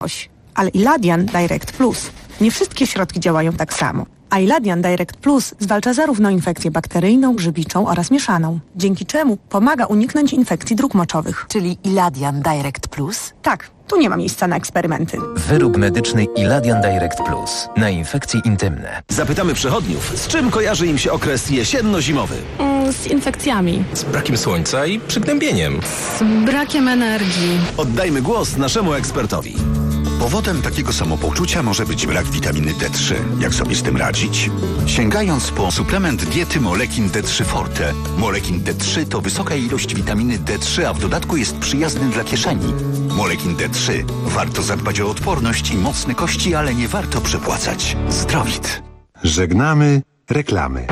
ale Iladian Direct Plus. Nie wszystkie środki działają tak samo. A Iladian Direct Plus zwalcza zarówno infekcję bakteryjną, grzybiczą oraz mieszaną, dzięki czemu pomaga uniknąć infekcji dróg moczowych. Czyli Iladian Direct Plus? Tak, tu nie ma miejsca na eksperymenty. Wyrób medyczny Iladian Direct Plus na infekcje intymne. Zapytamy przechodniów, z czym kojarzy im się okres jesienno-zimowy? Z infekcjami. Z brakiem słońca i przygnębieniem. Z brakiem energii. Oddajmy głos naszemu ekspertowi. Powodem takiego samopoczucia może być brak witaminy D3. Jak sobie z tym radzić? Sięgając po suplement diety Molekin D3 Forte. Molekin D3 to wysoka ilość witaminy D3, a w dodatku jest przyjazny dla kieszeni. Molekin D3. Warto zadbać o odporność i mocne kości, ale nie warto przepłacać. Zdrowit. Żegnamy reklamy.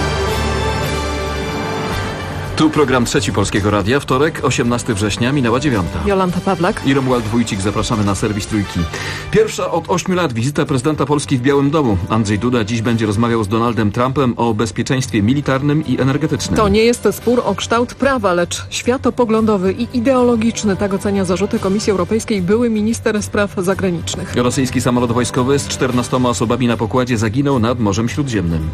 Tu program Trzeci Polskiego Radia, wtorek, 18 września, minęła 9. Jolanta Pawlak I Romuald Wójcik, zapraszamy na serwis Trójki. Pierwsza od 8 lat wizyta prezydenta Polski w Białym Domu. Andrzej Duda dziś będzie rozmawiał z Donaldem Trumpem o bezpieczeństwie militarnym i energetycznym. To nie jest spór o kształt prawa, lecz światopoglądowy i ideologiczny. Tak ocenia zarzuty Komisji Europejskiej były minister spraw zagranicznych. Rosyjski samolot wojskowy z 14 osobami na pokładzie zaginął nad Morzem Śródziemnym.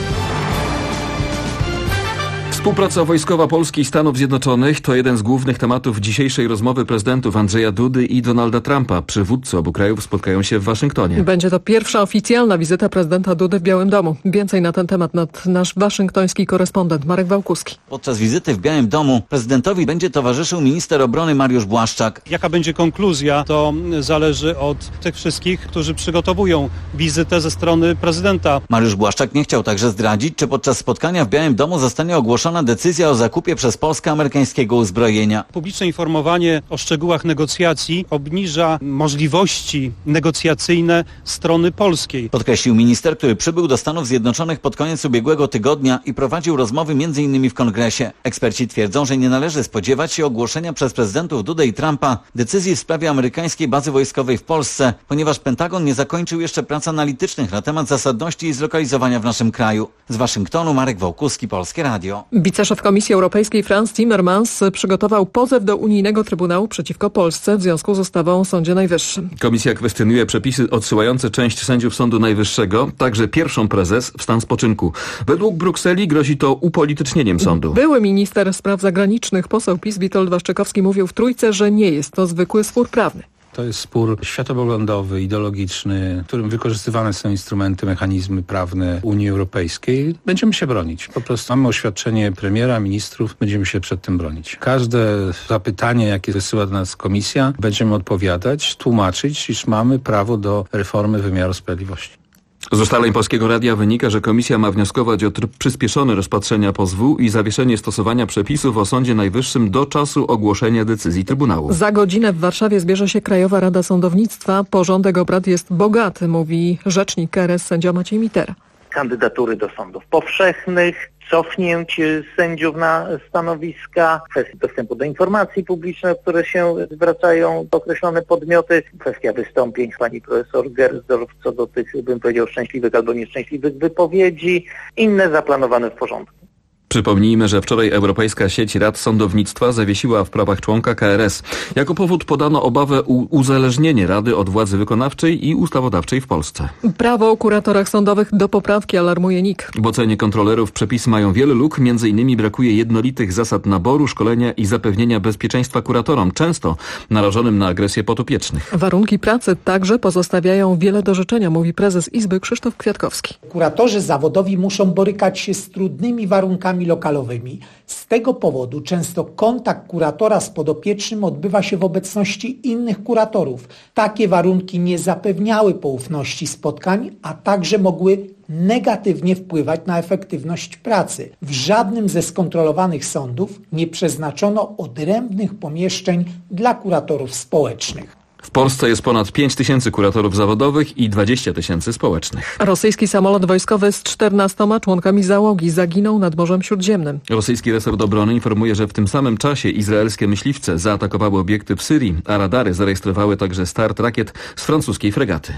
Współpraca wojskowa Polski i Stanów Zjednoczonych to jeden z głównych tematów dzisiejszej rozmowy prezydentów Andrzeja Dudy i Donalda Trumpa. Przywódcy obu krajów spotkają się w Waszyngtonie. Będzie to pierwsza oficjalna wizyta prezydenta Dudy w Białym Domu. Więcej na ten temat nasz waszyngtoński korespondent Marek Wałkuski. Podczas wizyty w Białym Domu prezydentowi będzie towarzyszył minister obrony Mariusz Błaszczak. Jaka będzie konkluzja, to zależy od tych wszystkich, którzy przygotowują wizytę ze strony prezydenta. Mariusz Błaszczak nie chciał także zdradzić, czy podczas spotkania w Białym Domu zostanie ogłoszona decyzja o zakupie przez Polskę amerykańskiego uzbrojenia. Publiczne informowanie o szczegółach negocjacji obniża możliwości negocjacyjne strony polskiej. Podkreślił minister, który przybył do Stanów Zjednoczonych pod koniec ubiegłego tygodnia i prowadził rozmowy m.in. w Kongresie. Eksperci twierdzą, że nie należy spodziewać się ogłoszenia przez prezydentów Dudę i Trumpa decyzji w sprawie amerykańskiej bazy wojskowej w Polsce, ponieważ Pentagon nie zakończył jeszcze prac analitycznych na temat zasadności i zlokalizowania w naszym kraju. Z Waszyngtonu Marek Wałkuski, Polskie Radio. Wiceszef Komisji Europejskiej Frans Timmermans przygotował pozew do Unijnego Trybunału przeciwko Polsce w związku z ustawą o Sądzie Najwyższym. Komisja kwestionuje przepisy odsyłające część sędziów Sądu Najwyższego, także pierwszą prezes, w stan spoczynku. Według Brukseli grozi to upolitycznieniem sądu. Były minister spraw zagranicznych, poseł PiS Witold Waszczykowski mówił w Trójce, że nie jest to zwykły spór prawny. To jest spór światopoglądowy, ideologiczny, w którym wykorzystywane są instrumenty, mechanizmy prawne Unii Europejskiej. Będziemy się bronić. Po prostu mamy oświadczenie premiera, ministrów, będziemy się przed tym bronić. Każde zapytanie, jakie wysyła do nas komisja, będziemy odpowiadać, tłumaczyć, iż mamy prawo do reformy wymiaru sprawiedliwości. Z ustaleń Polskiego Radia wynika, że komisja ma wnioskować o tryb przyspieszony rozpatrzenia pozwu i zawieszenie stosowania przepisów o Sądzie Najwyższym do czasu ogłoszenia decyzji Trybunału. Za godzinę w Warszawie zbierze się Krajowa Rada Sądownictwa. Porządek obrad jest bogaty, mówi rzecznik KRS sędzia Maciej Mitera. Kandydatury do sądów powszechnych, cofnięć sędziów na stanowiska, kwestii dostępu do informacji publicznej, o które się zwracają określone podmioty, kwestia wystąpień pani profesor Gersdorf co do tych, bym powiedział, szczęśliwych albo nieszczęśliwych wypowiedzi, inne zaplanowane w porządku. Przypomnijmy, że wczoraj Europejska Sieć Rad Sądownictwa zawiesiła w prawach członka KRS. Jako powód podano obawę uzależnienie Rady od władzy wykonawczej i ustawodawczej w Polsce. Prawo o kuratorach sądowych do poprawki, alarmuje NIK. W ocenie kontrolerów przepisy mają wiele luk, m.in. brakuje jednolitych zasad naboru, szkolenia i zapewnienia bezpieczeństwa kuratorom, często narażonym na agresję podopiecznych. Warunki pracy także pozostawiają wiele do życzenia, mówi prezes Izby Krzysztof Kwiatkowski. Kuratorzy zawodowi muszą borykać się z trudnymi warunkami lokalowymi. Z tego powodu często kontakt kuratora z podopiecznym odbywa się w obecności innych kuratorów. Takie warunki nie zapewniały poufności spotkań, a także mogły negatywnie wpływać na efektywność pracy. W żadnym ze skontrolowanych sądów nie przeznaczono odrębnych pomieszczeń dla kuratorów społecznych. W Polsce jest ponad 5 tysięcy kuratorów zawodowych i 20 tysięcy społecznych. Rosyjski samolot wojskowy z 14 członkami załogi zaginął nad Morzem Śródziemnym. Rosyjski resort obrony informuje, że w tym samym czasie izraelskie myśliwce zaatakowały obiekty w Syrii, a radary zarejestrowały także start rakiet z francuskiej fregaty.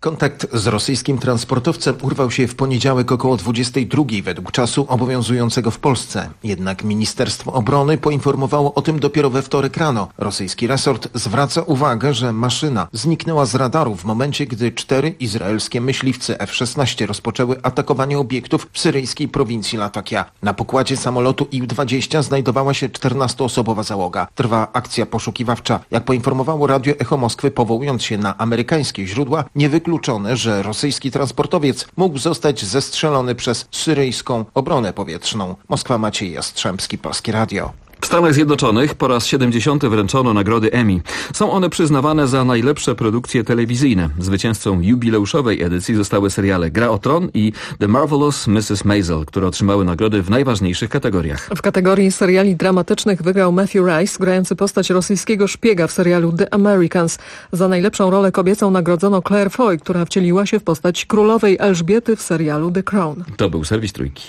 Kontakt z rosyjskim transportowcem urwał się w poniedziałek około 22 według czasu obowiązującego w Polsce. Jednak Ministerstwo Obrony poinformowało o tym dopiero we wtorek rano. Rosyjski resort zwraca uwagę, że maszyna zniknęła z radaru w momencie, gdy 4 izraelskie myśliwce F-16 rozpoczęły atakowanie obiektów w syryjskiej prowincji Latakia. Na pokładzie samolotu IL-20 znajdowała się 14-osobowa załoga. Trwa akcja poszukiwawcza. Jak poinformowało Radio Echo Moskwy, powołując się na amerykańskie źródła, niewykluczone, że rosyjski transportowiec mógł zostać zestrzelony przez syryjską obronę powietrzną. Moskwa, Maciej Jastrzębski, Polskie Radio. W Stanach Zjednoczonych po raz 70. wręczono nagrody Emmy. Są one przyznawane za najlepsze produkcje telewizyjne. Zwycięzcą jubileuszowej edycji zostały seriale Gra o Tron i The Marvelous Mrs. Maisel, które otrzymały nagrody w najważniejszych kategoriach. W kategorii seriali dramatycznych wygrał Matthew Rice, grający postać rosyjskiego szpiega w serialu The Americans. Za najlepszą rolę kobiecą nagrodzono Claire Foy, która wcieliła się w postać królowej Elżbiety w serialu The Crown. To był serwis Trójki.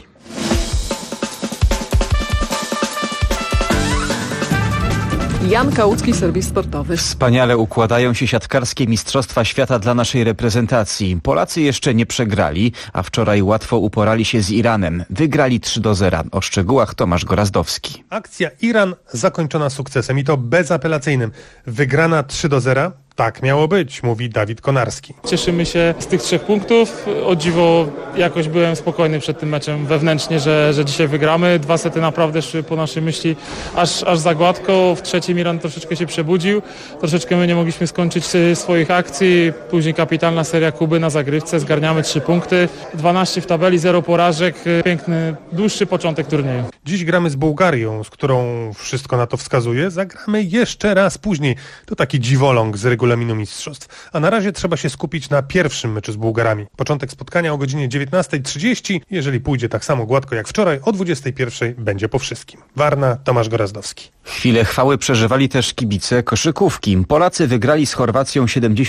Jan Kałucki, serwis sportowy. Wspaniale układają się siatkarskie Mistrzostwa Świata dla naszej reprezentacji. Polacy jeszcze nie przegrali, a wczoraj łatwo uporali się z Iranem. Wygrali 3-0. O szczegółach Tomasz Gorazdowski. Akcja Iran zakończona sukcesem i to bezapelacyjnym. Wygrana 3-0. Tak miało być, mówi Dawid Konarski. Cieszymy się z tych 3 punktów. O dziwo jakoś byłem spokojny przed tym meczem wewnętrznie, że dzisiaj wygramy. 2 sety naprawdę szły po naszej myśli aż za gładko. W trzecim Iran troszeczkę się przebudził. Troszeczkę my nie mogliśmy skończyć swoich akcji. Później kapitalna seria Kuby na zagrywce. Zgarniamy 3 punkty. 12 w tabeli, 0 porażek. Piękny, dłuższy początek turnieju. Dziś gramy z Bułgarią, z którą wszystko na to wskazuje. Zagramy jeszcze raz później. To taki dziwoląg z regulaminu mistrzostw. A na razie trzeba się skupić na pierwszym meczu z Bułgarami. Początek spotkania o godzinie 19:30. Jeżeli pójdzie tak samo gładko jak wczoraj, o 21:00 będzie po wszystkim. Warna, Tomasz Gorazdowski. Chwilę chwały przeżywali też kibice koszykówki. Polacy wygrali z Chorwacją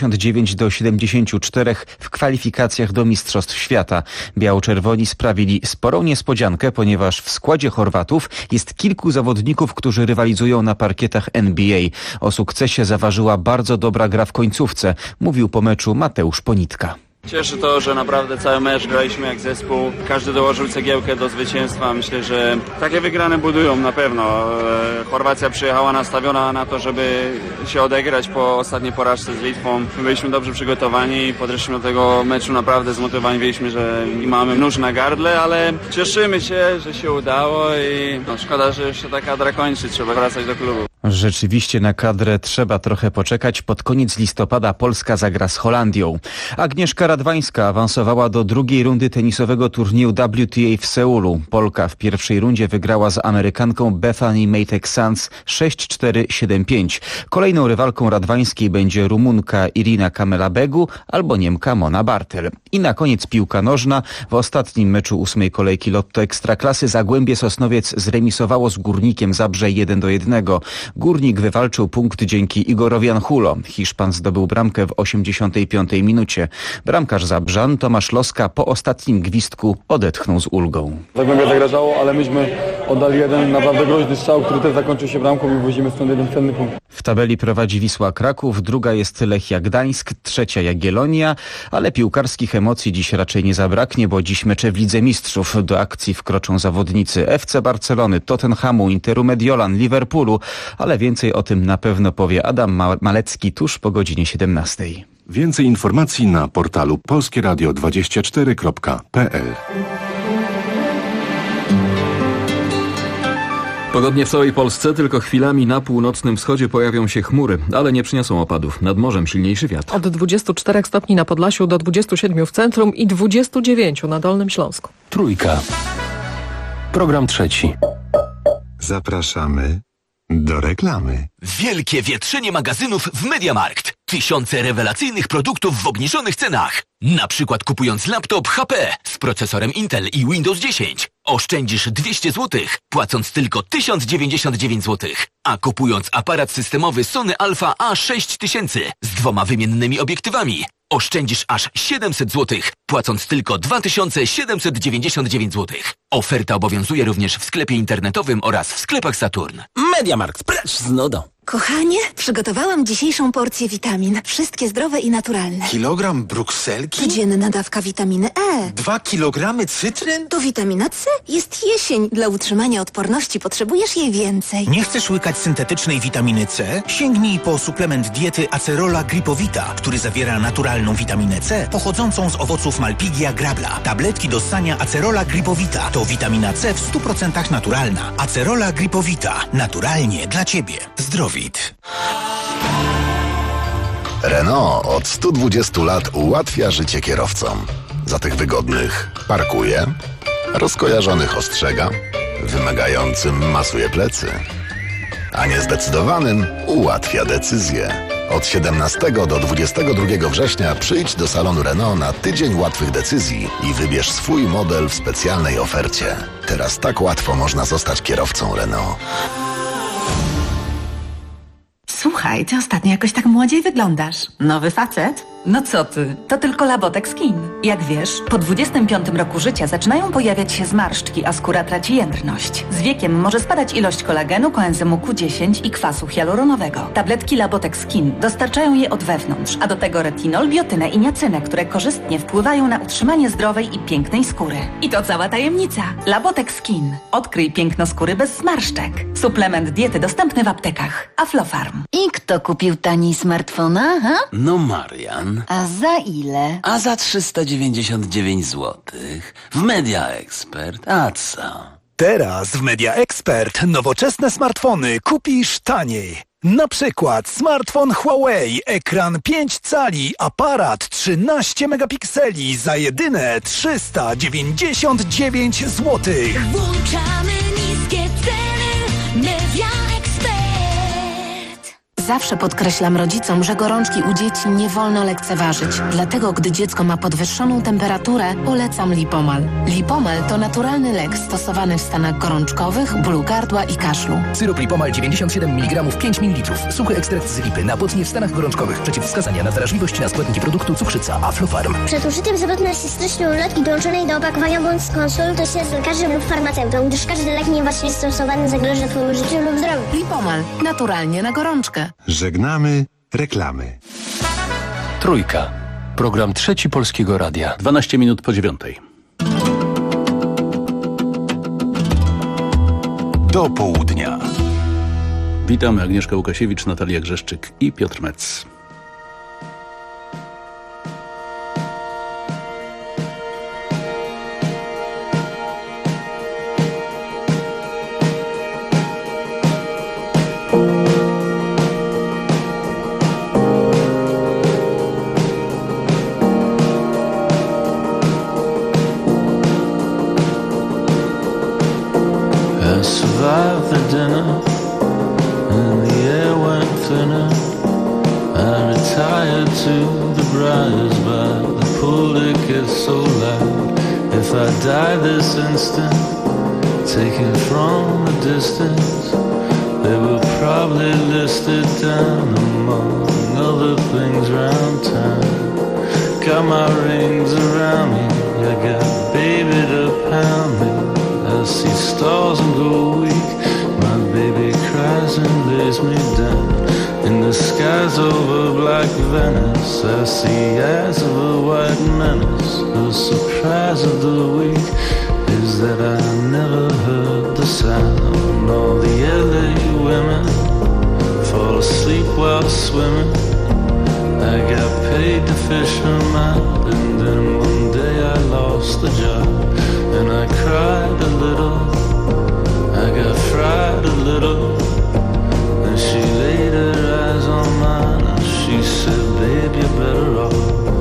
79-74 w kwalifikacjach do Mistrzostw Świata. Biało-czerwoni sprawili sporą niespodziankę, ponieważ w składzie Chorwatów jest kilku zawodników, którzy rywalizują na parkietach NBA. O sukcesie zaważyła bardzo dobra gra w końcówce, mówił po meczu Mateusz Ponitka. Cieszy to, że naprawdę cały mecz graliśmy jak zespół. Każdy dołożył cegiełkę do zwycięstwa. Myślę, że takie wygrane budują na pewno. Chorwacja przyjechała nastawiona na to, żeby się odegrać po ostatniej porażce z Litwą. My byliśmy dobrze przygotowani i podeszliśmy do tego meczu naprawdę zmotywowani. Wiedzieliśmy, że mamy nóż na gardle, ale cieszymy się, że się udało i szkoda, że jeszcze ta kadra kończy. Trzeba wracać do klubu. Rzeczywiście na kadrę trzeba trochę poczekać. Pod koniec listopada Polska zagra z Holandią. Agnieszka Radwańska awansowała do drugiej rundy tenisowego turnieju WTA w Seulu. Polka w pierwszej rundzie wygrała z Amerykanką Bethany Matek-Sands 6-4, 7-5. Kolejną rywalką Radwańskiej będzie Rumunka Irina Kamela-Begu albo Niemka Mona Bartel. I na koniec piłka nożna. W ostatnim meczu 8. kolejki Lotto Ekstraklasy Zagłębie Sosnowiec zremisowało z Górnikiem Zabrze 1-1. Górnik wywalczył punkt dzięki Igorowi Anchulo. Hiszpan zdobył bramkę w 85. minucie. Bramkarz Zabrzan Tomasz Loska po ostatnim gwizdku odetchnął z ulgą. Zagłębie zagrażało, ale myśmy oddali jeden naprawdę groźny strzał, który też zakończył się bramką i wozimy stąd jeden cenny punkt. W tabeli prowadzi Wisła Kraków, druga jest Lechia Gdańsk, trzecia Jagiellonia, ale piłkarskich emocji dziś raczej nie zabraknie, bo dziś mecze w Lidze Mistrzów. Do akcji wkroczą zawodnicy FC Barcelony, Tottenhamu, Interu Mediolan, Liverpoolu, ale więcej o tym na pewno powie Adam Malecki tuż po godzinie 17. Więcej informacji na portalu polskieradio24.pl. Pogodnie w całej Polsce, tylko chwilami na północnym wschodzie pojawią się chmury, ale nie przyniosą opadów. Nad morzem silniejszy wiatr. Od 24 stopni na Podlasiu do 27 w centrum i 29 na Dolnym Śląsku. Trójka. Program trzeci. Zapraszamy do reklamy. Wielkie wietrzenie magazynów w MediaMarkt. Tysiące rewelacyjnych produktów w obniżonych cenach. Na przykład kupując laptop HP z procesorem Intel i Windows 10 oszczędzisz 200 zł, płacąc tylko 1099 zł. A kupując aparat systemowy Sony Alpha A6000 z 2 wymiennymi obiektywami oszczędzisz aż 700 zł, płacąc tylko 2799 zł. Oferta obowiązuje również w sklepie internetowym oraz w sklepach Saturn. MediaMarkt, precz z nudą. Kochanie, przygotowałam dzisiejszą porcję witamin. Wszystkie zdrowe i naturalne. Kilogram brukselki? Codzienna dawka witaminy E. 2 kilogramy cytryn? To witamina C. Jest jesień. Dla utrzymania odporności potrzebujesz jej więcej. Nie chcesz łykać syntetycznej witaminy C? Sięgnij po suplement diety Acerola Gripowita, który zawiera naturalną witaminę C pochodzącą z owoców Malpighia grabla. Tabletki do ssania Acerola Gripowita to witamina C w 100% naturalna. Acerola Gripowita. Naturalnie dla Ciebie. Zdrowit. Renault od 120 lat ułatwia życie kierowcom. Za tych wygodnych parkuje, rozkojarzonych ostrzega, wymagającym masuje plecy, a niezdecydowanym ułatwia decyzje. Od 17 do 22 września przyjdź do salonu Renault na tydzień łatwych decyzji i wybierz swój model w specjalnej ofercie. Teraz tak łatwo można zostać kierowcą Renault. Słuchaj, ty ostatnio jakoś tak młodziej wyglądasz. Nowy facet? No co ty, to tylko Labotex Skin. Jak wiesz, po 25 roku życia zaczynają pojawiać się zmarszczki, a skóra traci jędrność. Z wiekiem może spadać ilość kolagenu, koenzymu Q10 i kwasu hialuronowego. Tabletki Labotex Skin dostarczają je od wewnątrz, a do tego retinol, biotynę i niacynę, które korzystnie wpływają na utrzymanie zdrowej i pięknej skóry. I to cała tajemnica. Labotex Skin. Odkryj piękno skóry bez zmarszczek. Suplement diety dostępny w aptekach. Aflofarm. I kto kupił taniej smartfona, ha? No Marian. A za ile? A za 399 zł. W Media Expert. A co? Teraz w Media Expert nowoczesne smartfony kupisz taniej. Na przykład smartfon Huawei, ekran 5 cali, aparat 13 megapikseli za jedyne 399 zł. Włączamy niskie ceny. Media Expert. Zawsze podkreślam rodzicom, że gorączki u dzieci nie wolno lekceważyć. Dlatego, gdy dziecko ma podwyższoną temperaturę, polecam Lipomal. Lipomal to naturalny lek stosowany w stanach gorączkowych, bólu gardła i kaszlu. Syrop Lipomal 97 mg 5 ml. Suchy ekstrakt z lipy. Napotnie w stanach gorączkowych. Przeciwwskazania na wrażliwość na składniki produktu cukrzyca Aflofarm. Przed użyciem zapewne się streścią ulotki dołączonej do opakowania bądź skonsultuj się z lekarzem lub farmaceutą, gdyż każdy lek niewłaściwie stosowany zagroży twojemu życiu lub zdrowiu. Lipomal. Naturalnie na gorączkę. Żegnamy reklamy. Trójka. Program Trzeci Polskiego Radia. 12 minut po 9. Do południa. Witamy, Agnieszka Łukasiewicz, Natalia Grzeszczyk i Piotr Metz. Survived the dinner and the air went thinner. I retired to the briars by the pool, it gets so loud. If I die this instant, taken from a distance, they will probably list it down among other things around town. Got my rings around me, I got baby to pound me. I see stars and go weak. My baby cries and lays me down. In the skies over Black Venice, I see eyes of a white menace. The surprise of the week is that I never heard the sound. All the LA women fall asleep while swimming. I got paid to fish them out, and then one day I lost the job. And I cried a little, I got fried a little. And she laid her eyes on mine and she said, babe, you're better off.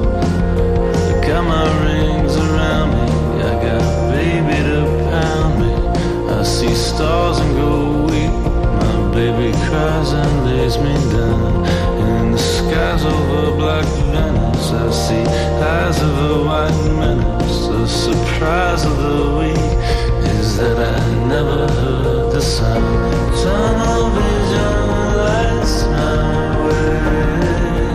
I got my rings around me, I got baby to pound me. I see stars and go weak, my baby cries and lays me down. In the skies over Black Venice, I see eyes of a white menace. The surprise of the week is that I never heard the sound. Tunnel vision lights my way.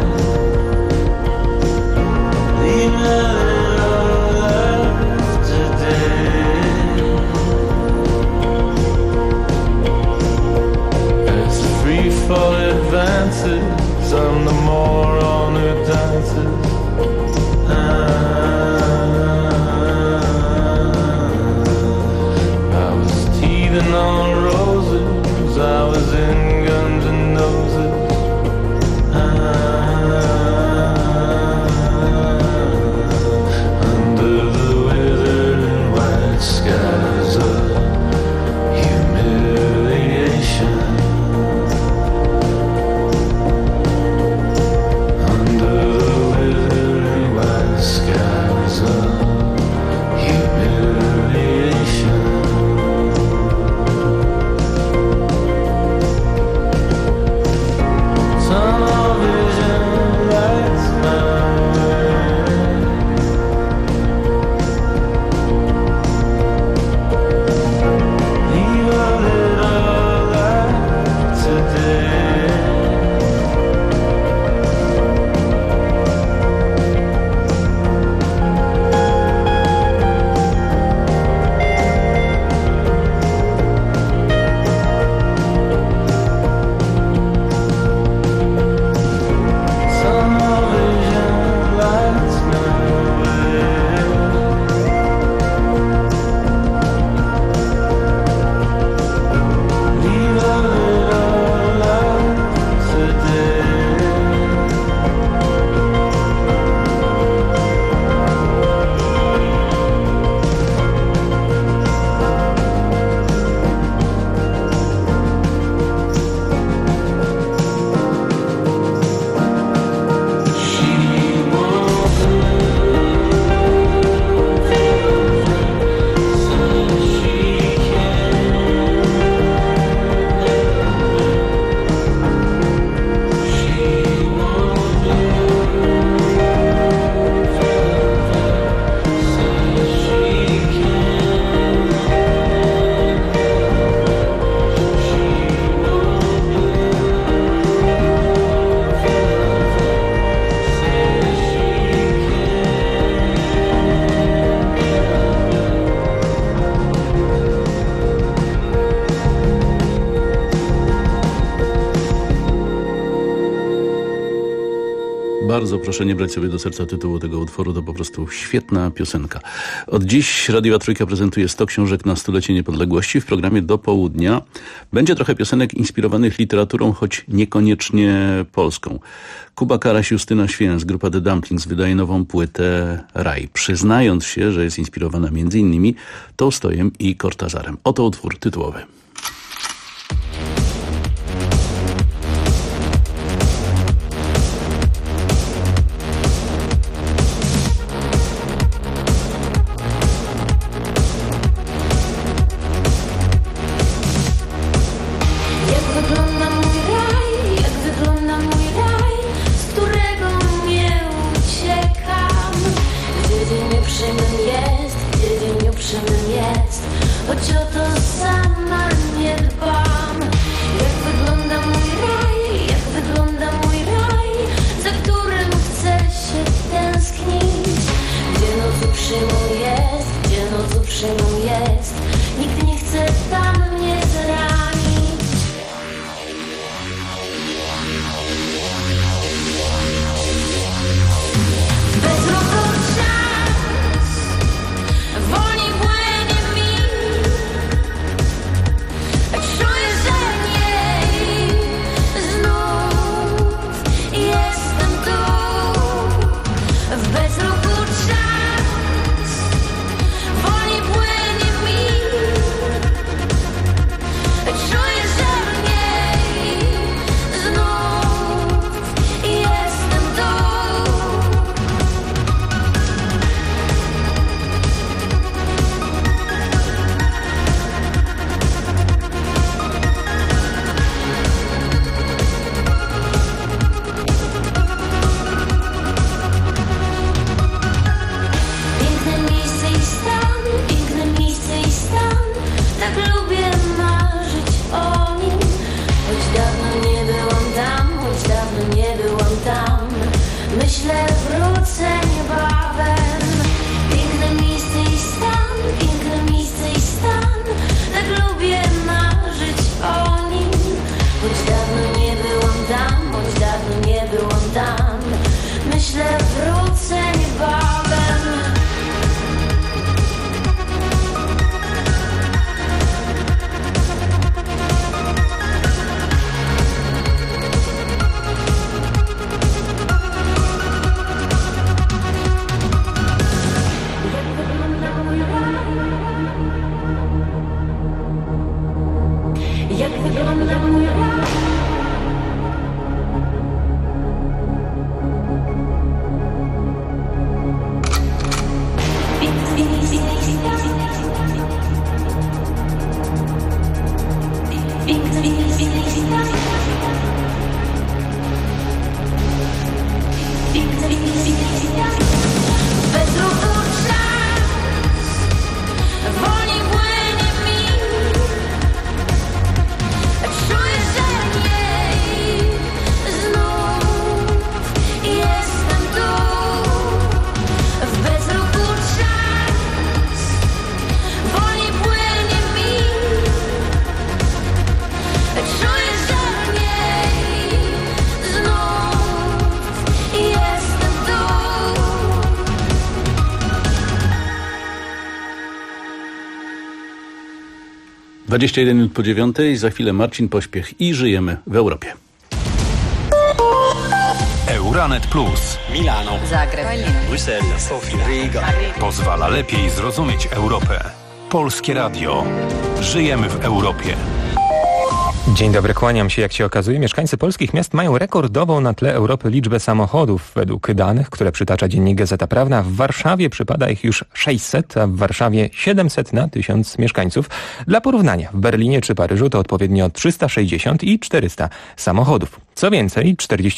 Leave my little life today. Earth's free falling I was teething on roses, I was in Guns N' Roses. Under the withered white skies of humiliation. Under the withered white skies of humiliation. Tunnel vision lights my way. Leave a little light today. Tunnel vision lights my way. Leave a little light today. She won't she Bardzo proszę nie brać sobie do serca tytułu tego utworu, to po prostu świetna piosenka. Od dziś Radiowa Trójka prezentuje 100 książek na stulecie niepodległości. W programie do południa będzie trochę piosenek inspirowanych literaturą, choć niekoniecznie polską. Kuba Karaś, Justyna Święc, grupa The Dumplings wydaje nową płytę Raj, przyznając się, że jest inspirowana m.in. Tołstojem i Kortazarem. Oto utwór tytułowy. Choć o to sama nie dbam. Jak wygląda mój raj, jak wygląda mój raj, za którym chcę się tęsknić. Gdzie noc uprzejmą jest, gdzie noc uprzejmą jest, nikt nie chce tam mnie zranić. Bezrokowy czas wolniej płynie mi. Czuję, że nie, znów jestem tu. W bezruchu czas wolniej płynie mi. Czuję, że nie, znów jestem tu. Piękne miejsce i stan, tak lubię marzyć o nim. Choć dawno nie byłam tam, choć dawno nie byłam tam, myślę wrócę niebawem. Piękne miejsce i stan, tak lubię marzyć o nim. Choć dawno nie byłam tam, choć dawno nie byłam tam, myślę wrócę niebawem. Jak wygląda mój raj? Bez ruchu czas wolniej płynie mi. Czuję, że jej znów jestem tu. W bezruchu czas wolniej płynie mi. Czuję, że jej znów jestem tu. 21 minut po 9, za chwilę Marcin Pośpiech i żyjemy w Europie. Euranet Plus. Milano, Zagreb, Bruksela, Sofia, Riga. Pozwala lepiej zrozumieć Europę. Polskie Radio. Żyjemy w Europie. Dzień dobry, kłaniam się. Jak się okazuje, mieszkańcy polskich miast mają rekordową na tle Europy liczbę samochodów. Według danych, które przytacza dziennik Gazeta Prawna, w Warszawie przypada ich już 600, a w Warszawie 700 na 1000 mieszkańców. Dla porównania, w Berlinie czy Paryżu to odpowiednio 360 i 400 samochodów. Co więcej,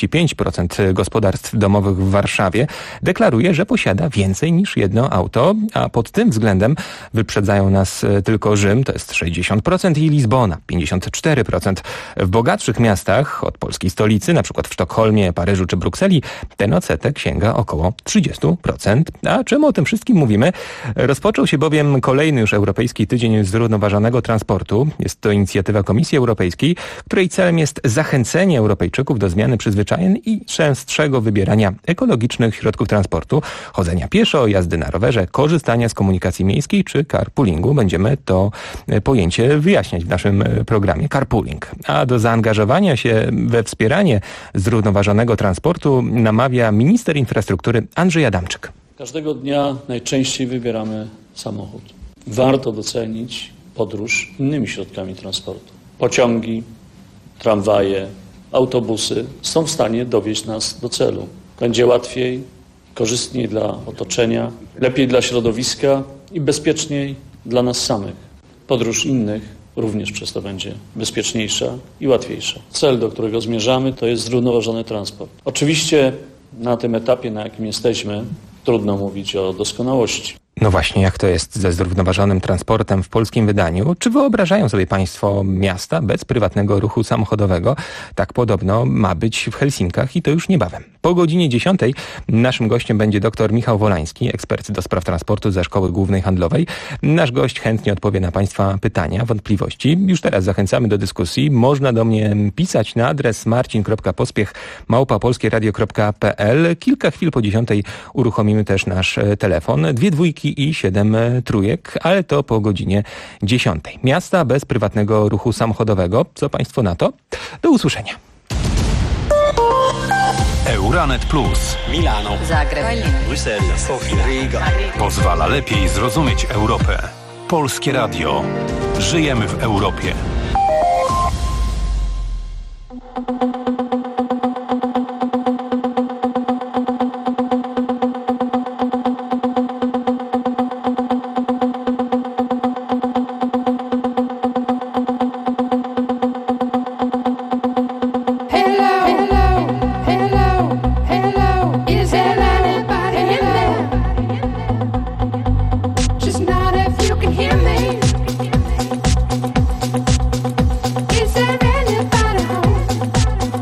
45% gospodarstw domowych w Warszawie deklaruje, że posiada więcej niż jedno auto, a pod tym względem wyprzedzają nas tylko Rzym, to jest 60%, i Lizbona, 54%. W bogatszych miastach od polskiej stolicy, na przykład w Sztokholmie, Paryżu czy Brukseli, ten odsetek sięga około 30%. A czemu o tym wszystkim mówimy? Rozpoczął się bowiem kolejny już Europejski Tydzień Zrównoważonego Transportu. Jest to inicjatywa Komisji Europejskiej, której celem jest zachęcenie Europejczyków do zmiany przyzwyczajeń i częstszego wybierania ekologicznych środków transportu, chodzenia pieszo, jazdy na rowerze, korzystania z komunikacji miejskiej czy carpoolingu. Będziemy to pojęcie wyjaśniać w naszym programie carpooling. A do zaangażowania się we wspieranie zrównoważonego transportu namawia minister infrastruktury Andrzej Adamczyk. Każdego dnia najczęściej wybieramy samochód. Warto docenić podróż innymi środkami transportu. Pociągi, tramwaje, autobusy są w stanie dowieźć nas do celu. Będzie łatwiej, korzystniej dla otoczenia, lepiej dla środowiska i bezpieczniej dla nas samych. Podróż innych również przez to będzie bezpieczniejsza i łatwiejsza. Cel, do którego zmierzamy, to jest zrównoważony transport. Oczywiście na tym etapie, na jakim jesteśmy, trudno mówić o doskonałości. No właśnie, jak to jest ze zrównoważonym transportem w polskim wydaniu? Czy wyobrażają sobie Państwo miasta bez prywatnego ruchu samochodowego? Tak podobno ma być w Helsinkach i to już niebawem. Po godzinie 10 naszym gościem będzie dr Michał Wolański, ekspert do spraw transportu ze Szkoły Głównej Handlowej. Nasz gość chętnie odpowie na Państwa pytania, wątpliwości. Już teraz zachęcamy do dyskusji. Można do mnie pisać na adres marcin.pospiech@polskieradio.pl. Kilka chwil po 10 uruchomimy też nasz telefon. 2 dwójki i 7 trójek, ale to po godzinie 10. Miasta bez prywatnego ruchu samochodowego. Co Państwo na to? Do usłyszenia. Euranet Plus. Milano, Zagreb, Bruksela, Sofia, Riga. Pozwala lepiej zrozumieć Europę. Polskie Radio. Żyjemy w Europie. Is there anybody home?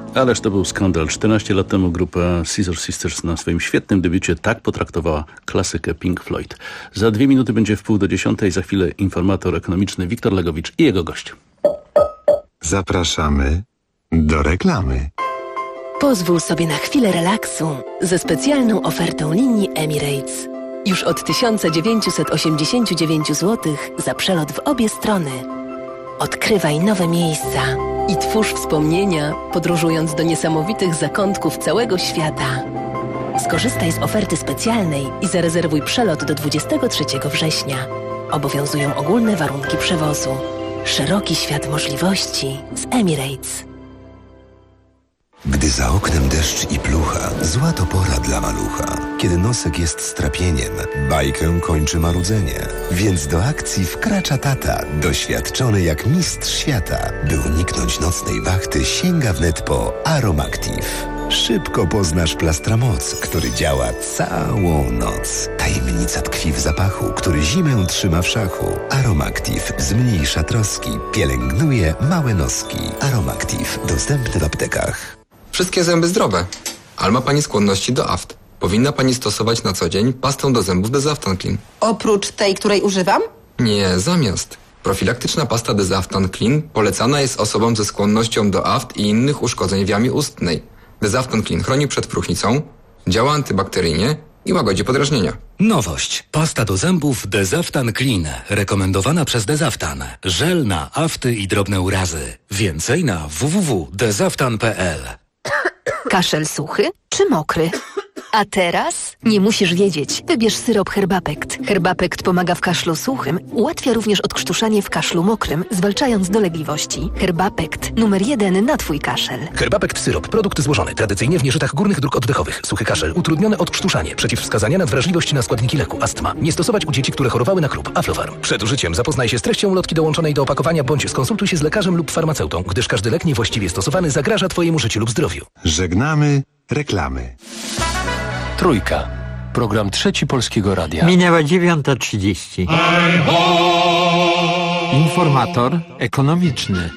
Ależ to był skandal. 14 lat temu grupa Scissor Sisters na swoim świetnym debiucie tak potraktowała klasykę Pink Floyd. Za 2 minuty będzie w 9:30, za chwilę informator ekonomiczny Wiktor Legowicz i jego gość. Zapraszamy do reklamy. Pozwól sobie na chwilę relaksu ze specjalną ofertą linii Emirates. Już od 1989 zł za przelot w obie strony. Odkrywaj nowe miejsca i twórz wspomnienia, podróżując do niesamowitych zakątków całego świata. Skorzystaj z oferty specjalnej i zarezerwuj przelot do 23 września. Obowiązują ogólne warunki przewozu. Szeroki świat możliwości z Emirates. Gdy za oknem deszcz i plucha, zła to pora dla malucha. Kiedy nosek jest strapieniem, bajkę kończy marudzenie. Więc do akcji wkracza tata, doświadczony jak mistrz świata. By uniknąć nocnej wachty, sięga wnet po Aromactive. Szybko poznasz Plastramoc, który działa całą noc. Tajemnica tkwi w zapachu, który zimę trzyma w szachu. Aromactive zmniejsza troski, pielęgnuje małe noski. Aromactive dostępny w aptekach. Wszystkie zęby zdrowe, ale ma Pani skłonności do aft. Powinna Pani stosować na co dzień pastę do zębów Desaftan Clean. Oprócz tej, której używam? Nie, zamiast. Profilaktyczna pasta Desaftan Clean polecana jest osobom ze skłonnością do aft i innych uszkodzeń w jamie ustnej. Desaftan Clean chroni przed próchnicą, działa antybakteryjnie i łagodzi podrażnienia. Nowość. Pasta do zębów Desaftan Clean. Rekomendowana przez Desaftan. Żel na afty i drobne urazy. Więcej na www.desaftan.pl. Kaszel suchy czy mokry? A teraz nie musisz wiedzieć. Wybierz syrop Herbapekt. Herbapekt pomaga w kaszlu suchym, ułatwia również odkrztuszanie w kaszlu mokrym, zwalczając dolegliwości. Herbapekt. Numer 1 na Twój kaszel. Herbapekt syrop. Produkt złożony. Tradycyjnie w nieżytach górnych dróg oddechowych. Suchy kaszel. Utrudnione odkrztuszanie. Przeciwwskazania na wrażliwość na składniki leku. Astma. Nie stosować u dzieci, które chorowały na chrób. Aflofarm. Przed użyciem zapoznaj się z treścią ulotki dołączonej do opakowania bądź skonsultuj się z lekarzem lub farmaceutą, gdyż każdy lek niewłaściwie stosowany zagraża Twojemu życiu lub zdrowiu. Żegnamy reklamy. Trójka. Program Trzeci Polskiego Radia. Minęła 9:30. Informator ekonomiczny.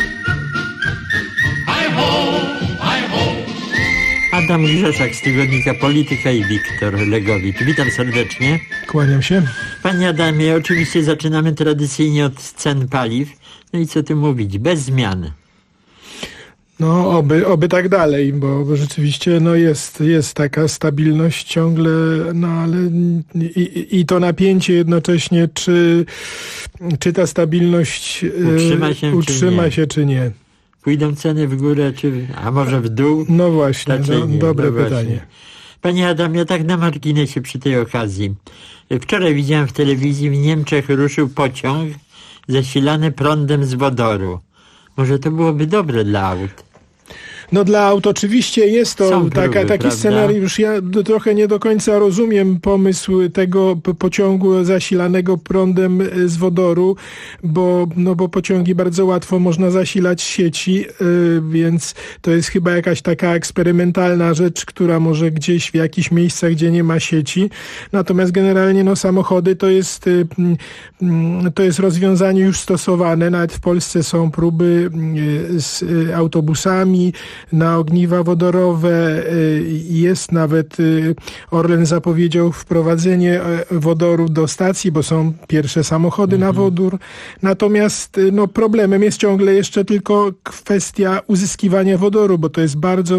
Adam Grzeszak z tygodnika Polityka i Wiktor Legowicz. Witam serdecznie. Kłaniam się. Panie Adamie, oczywiście zaczynamy tradycyjnie od cen paliw. No i co tu mówić, bez zmian. No, oby tak dalej, bo rzeczywiście jest taka stabilność ciągle, no ale i to napięcie jednocześnie, czy ta stabilność utrzyma się, czy nie. Pójdą ceny w górę, a może w dół? No właśnie, dobre pytanie. Panie Adamie, tak na marginesie przy tej okazji. Wczoraj widziałem w telewizji, w Niemczech ruszył pociąg zasilany prądem z wodoru. Może to byłoby dobre dla aut. No dla aut oczywiście jest to taki scenariusz. Ja trochę nie do końca rozumiem pomysł tego pociągu zasilanego prądem z wodoru, bo pociągi bardzo łatwo można zasilać z sieci, więc to jest chyba jakaś taka eksperymentalna rzecz, która może gdzieś w jakichś miejscach, gdzie nie ma sieci. Natomiast generalnie samochody to jest rozwiązanie już stosowane. Nawet w Polsce są próby z autobusami na ogniwa wodorowe. Jest nawet, Orlen zapowiedział wprowadzenie wodoru do stacji, bo są pierwsze samochody na wodór. Natomiast problemem jest ciągle jeszcze tylko kwestia uzyskiwania wodoru, bo to jest bardzo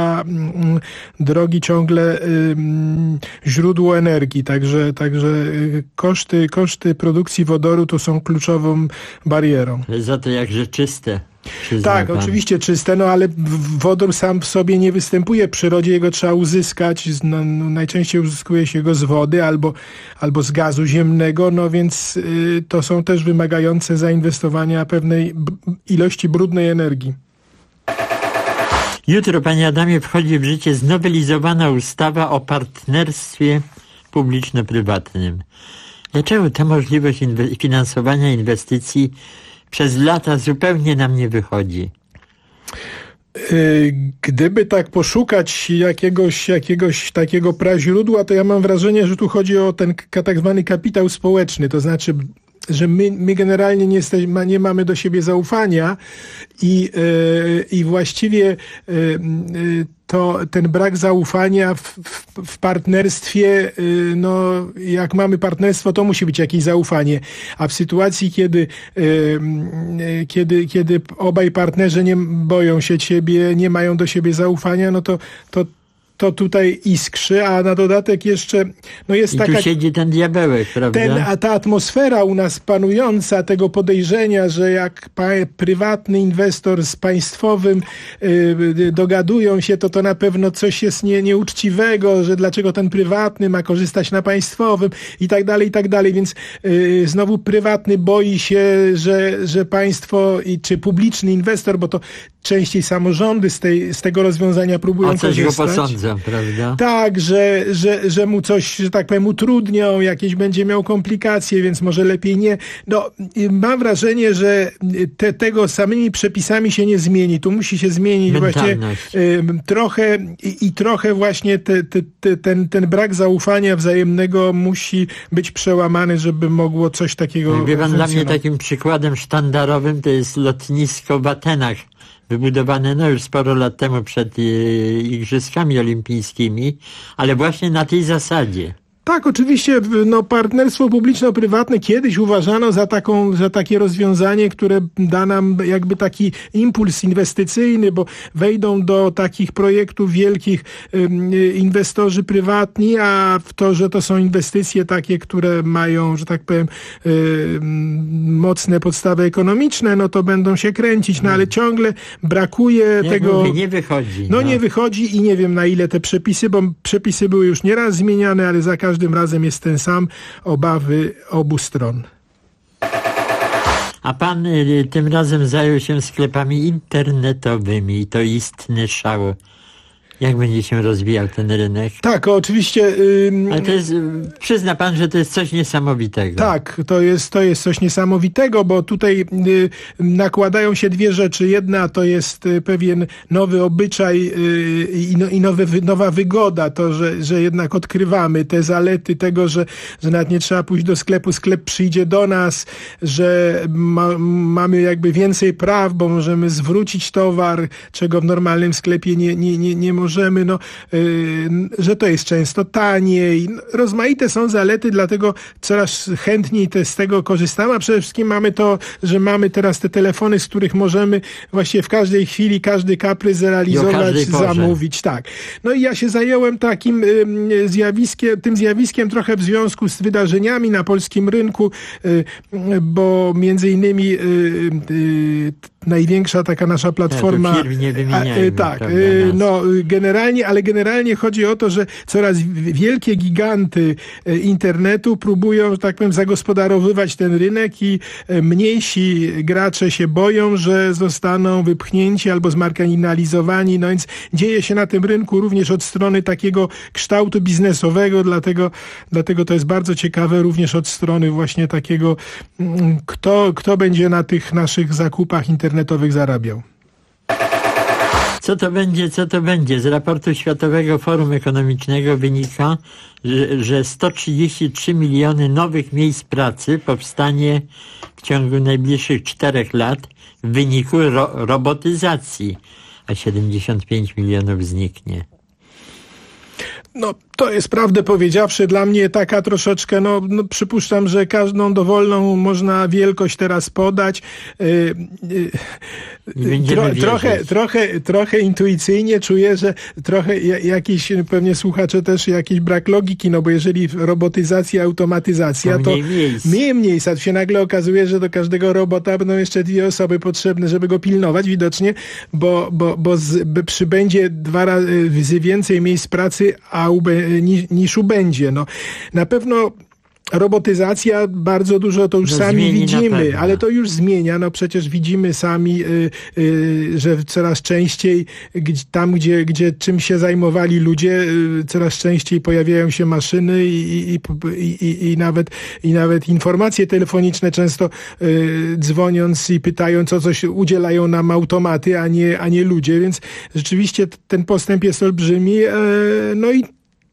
drogi ciągle źródło energii. Także koszty produkcji wodoru to są kluczową barierą. Za to jakże czyste. Tak, oczywiście czyste, ale wodór sam w sobie nie występuje w przyrodzie, jego trzeba uzyskać. Najczęściej uzyskuje się go z wody albo z gazu ziemnego, więc to są też wymagające zainwestowania pewnej ilości brudnej energii. Jutro, panie Adamie, wchodzi w życie znowelizowana ustawa o partnerstwie publiczno-prywatnym. Dlaczego ta możliwość finansowania inwestycji przez lata zupełnie nam nie wychodzi? Gdyby tak poszukać jakiegoś takiego praźródła, to ja mam wrażenie, że tu chodzi o ten tak zwany kapitał społeczny, to znaczy że my generalnie nie mamy do siebie zaufania i właściwie to ten brak zaufania w partnerstwie, no jak mamy partnerstwo, to musi być jakieś zaufanie, a w sytuacji, kiedy obaj partnerzy nie boją się ciebie, nie mają do siebie zaufania, no to tutaj iskrzy, a na dodatek jeszcze jest taka... I tu siedzi ten diabełek, prawda? A ta atmosfera u nas panująca, tego podejrzenia, że jak prywatny inwestor z państwowym dogadują się, to na pewno coś jest nieuczciwego, że dlaczego ten prywatny ma korzystać na państwowym i tak dalej, więc znowu prywatny boi się, że państwo czy publiczny inwestor, bo to częściej samorządy z tego rozwiązania próbują korzystać. Go posądzą, prawda? Tak, że mu coś, że tak powiem, utrudnią, jakieś będzie miał komplikacje, więc może lepiej nie. Mam wrażenie, że tego samymi przepisami się nie zmieni. Tu musi się zmienić właśnie trochę właśnie ten brak zaufania wzajemnego musi być przełamany, żeby mogło coś takiego dla mnie takim przykładem sztandarowym to jest lotnisko w Atenach, wybudowane już sporo lat temu przed Igrzyskami Olimpijskimi, ale właśnie na tej zasadzie. Tak, oczywiście, partnerstwo publiczno-prywatne kiedyś uważano za takie rozwiązanie, które da nam jakby taki impuls inwestycyjny, bo wejdą do takich projektów wielkich inwestorzy prywatni, a w to, że to są inwestycje takie, które mają, że tak powiem, mocne podstawy ekonomiczne, to będą się kręcić, ale ciągle brakuje tego... nie wychodzi. Nie wychodzi i nie wiem, na ile te przepisy, bo przepisy były już nieraz zmieniane, ale za każdym razem jest ten sam, obawy obu stron. A pan tym razem zajął się sklepami internetowymi i to istny szał. Jak będzie się rozwijał ten rynek? Tak, oczywiście. Ale to jest, przyzna pan, że to jest coś niesamowitego. Tak, to jest coś niesamowitego, bo tutaj nakładają się dwie rzeczy. Jedna to jest pewien nowy obyczaj i nowa wygoda, to, że jednak odkrywamy te zalety tego, że nawet nie trzeba pójść do sklepu, sklep przyjdzie do nas, że mamy jakby więcej praw, bo możemy zwrócić towar, czego w normalnym sklepie nie możemy, że to jest często taniej. Rozmaite są zalety, dlatego coraz chętniej z tego korzystamy, a przede wszystkim mamy to, że mamy teraz te telefony, z których możemy właściwie w każdej chwili każdy kaprys zrealizować, zamówić. Tak. I ja się zająłem takim tym zjawiskiem trochę w związku z wydarzeniami na polskim rynku, bo między innymi największa taka nasza platforma. Firm nie wymieniajmy, generalnie chodzi o to, że coraz wielkie giganty internetu próbują, że tak powiem, zagospodarowywać ten rynek i mniejsi gracze się boją, że zostaną wypchnięci albo zmarginalizowani. Więc dzieje się na tym rynku również od strony takiego kształtu biznesowego, dlatego to jest bardzo ciekawe również od strony właśnie takiego, kto będzie na tych naszych zakupach internetowych zarabiał. Co to będzie? Z raportu Światowego Forum Ekonomicznego wynika, że 133 miliony nowych miejsc pracy powstanie w ciągu najbliższych 4 lat w wyniku robotyzacji, a 75 milionów zniknie. To jest, prawdę powiedziawszy, dla mnie taka troszeczkę, przypuszczam, że każdą dowolną można wielkość teraz podać. Trochę intuicyjnie czuję, że trochę jakiś, pewnie słuchacze też, jakiś brak logiki, bo jeżeli robotyzacja, automatyzacja, to mniej miejsc, a się nagle okazuje, że do każdego robota będą jeszcze 2 osoby potrzebne, żeby go pilnować widocznie, bo przybędzie 2 razy więcej miejsc pracy, niż ubędzie. Na pewno robotyzacja bardzo dużo, to już sami widzimy, ale to już zmienia. Przecież widzimy sami, że coraz częściej tam, gdzie czym się zajmowali ludzie, coraz częściej pojawiają się maszyny i nawet informacje telefoniczne, często dzwoniąc i pytając o coś, udzielają nam automaty, a nie ludzie, więc rzeczywiście ten postęp jest olbrzymi. I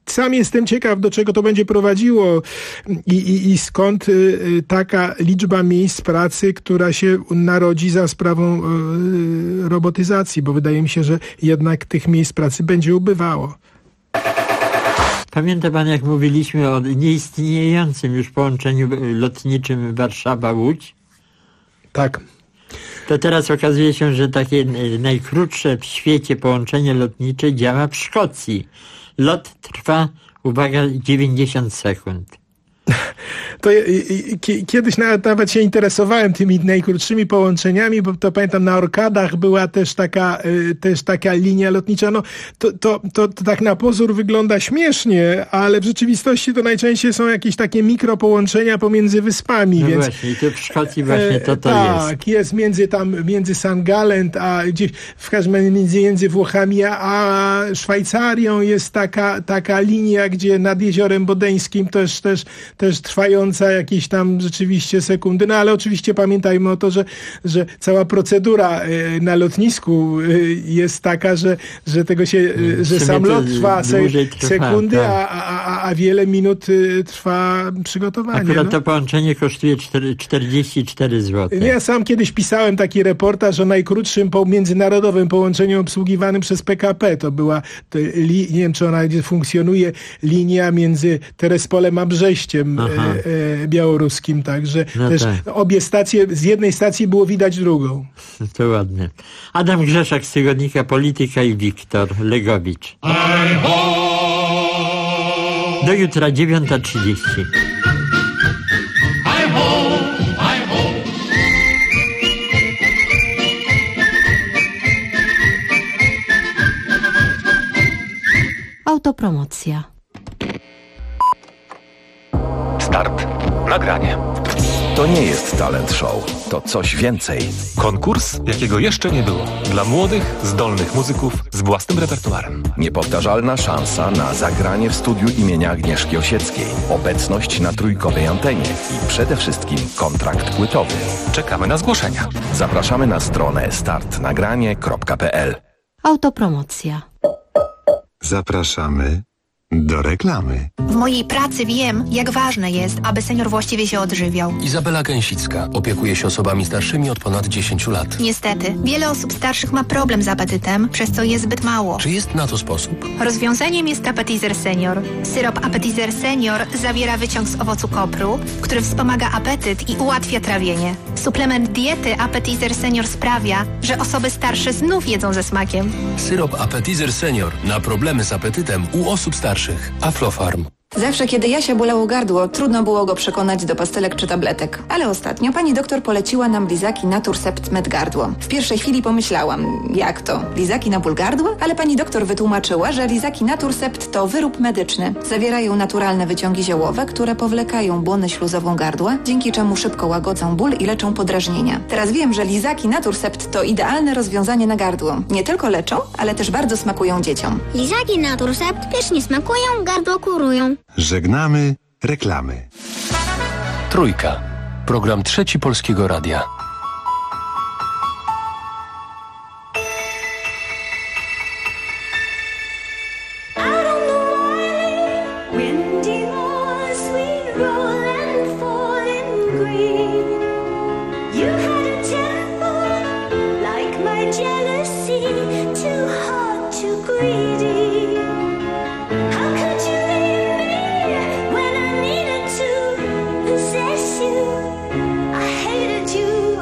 sam jestem ciekaw, do czego to będzie prowadziło i skąd taka liczba miejsc pracy, która się narodzi za sprawą robotyzacji, bo wydaje mi się, że jednak tych miejsc pracy będzie ubywało. Pamięta pan, jak mówiliśmy o nieistniejącym już połączeniu lotniczym Warszawa-Łódź? Tak. To teraz okazuje się, że takie najkrótsze w świecie połączenie lotnicze działa w Szkocji. Lot trwa, uwaga, 90 sekund. To kiedyś nawet się interesowałem tymi najkrótszymi połączeniami, bo to pamiętam, na Orkadach była też taka linia lotnicza. No, to tak na pozór wygląda śmiesznie, ale w rzeczywistości to najczęściej są jakieś takie mikropołączenia pomiędzy wyspami. No więc, właśnie, i to w Szkocji właśnie to tak, jest. Jest między St. Gallen, a gdzieś w każdym razie między Włochami a Szwajcarią jest taka linia, gdzie nad Jeziorem Bodeńskim też trwająca jakieś tam rzeczywiście sekundy, no ale oczywiście pamiętajmy o to, że cała procedura na lotnisku jest taka, że tego się, że sam lot trwa sekundy, tak. a wiele minut trwa przygotowanie. Akurat to połączenie kosztuje 44 zł. Ja sam kiedyś pisałem taki reportaż o najkrótszym międzynarodowym połączeniu obsługiwanym przez PKP. To była, nie wiem, czy ona funkcjonuje, linia między Terespolem a Brześciem białoruskim, także też obie stacje, z jednej stacji było widać drugą. To ładne. Adam Grzeszak z tygodnika Polityka i Wiktor Legowicz. Do jutra 9:30. Autopromocja. Start. Nagranie. To nie jest talent show, to coś więcej. Konkurs, jakiego jeszcze nie było. Dla młodych, zdolnych muzyków z własnym repertuarem. Niepowtarzalna szansa na zagranie w studiu imienia Agnieszki Osieckiej, obecność na trójkowej antenie i przede wszystkim kontrakt płytowy. Czekamy na zgłoszenia. Zapraszamy na stronę startnagranie.pl. Autopromocja. Zapraszamy do reklamy. W mojej pracy wiem, jak ważne jest, aby senior właściwie się odżywiał. Izabela Gęsicka opiekuje się osobami starszymi od ponad 10 lat. Niestety, wiele osób starszych ma problem z apetytem, przez co je zbyt mało. Czy jest na to sposób? Rozwiązaniem jest Appetizer Senior. Syrop Appetizer Senior zawiera wyciąg z owocu kopru, który wspomaga apetyt i ułatwia trawienie. Suplement diety Appetizer Senior sprawia, że osoby starsze znów jedzą ze smakiem. Syrop Appetizer Senior na problemy z apetytem u osób starszych. Aflofarm. Zawsze, kiedy Jasia bolało gardło, trudno było go przekonać do pastelek czy tabletek. Ale ostatnio pani doktor poleciła nam lizaki Naturcept Med Gardło. W pierwszej chwili pomyślałam, jak to? Lizaki na ból gardła? Ale pani doktor wytłumaczyła, że lizaki Naturcept to wyrób medyczny. Zawierają naturalne wyciągi ziołowe, które powlekają błonę śluzową gardła, dzięki czemu szybko łagodzą ból i leczą podrażnienia. Teraz wiem, że lizaki Naturcept to idealne rozwiązanie na gardło. Nie tylko leczą, ale też bardzo smakują dzieciom. Lizaki Naturcept pysznie smakują, gardło kurują. Żegnamy reklamy. Trójka. Program Trzeci Polskiego Radia. I hated you.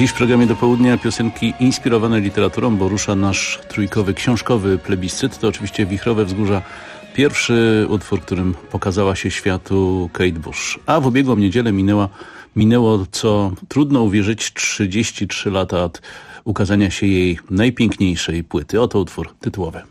Dziś w programie do południa piosenki inspirowane literaturą, bo rusza nasz trójkowy książkowy plebiscyt. To oczywiście Wichrowe Wzgórza. Pierwszy utwór, którym pokazała się światu Kate Bush. A w ubiegłą niedzielę minęło, co trudno uwierzyć, 33 lata od ukazania się jej najpiękniejszej płyty. Oto utwór tytułowy.